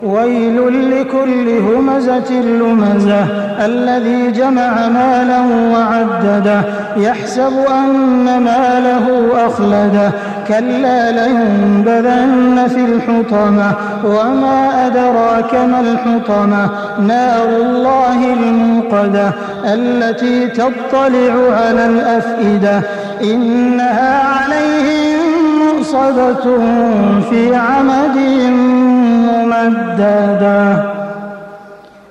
ويل لكل همزة لمزة الذي جمع مالا وعدده يحسب أن ماله أخلده كلا لينبذن في الحطمة وما أدراك ما الحطمة نار الله الموقدة التي تطلع على الأفئدة إنها عليهم مؤصدة في عمد ممددة.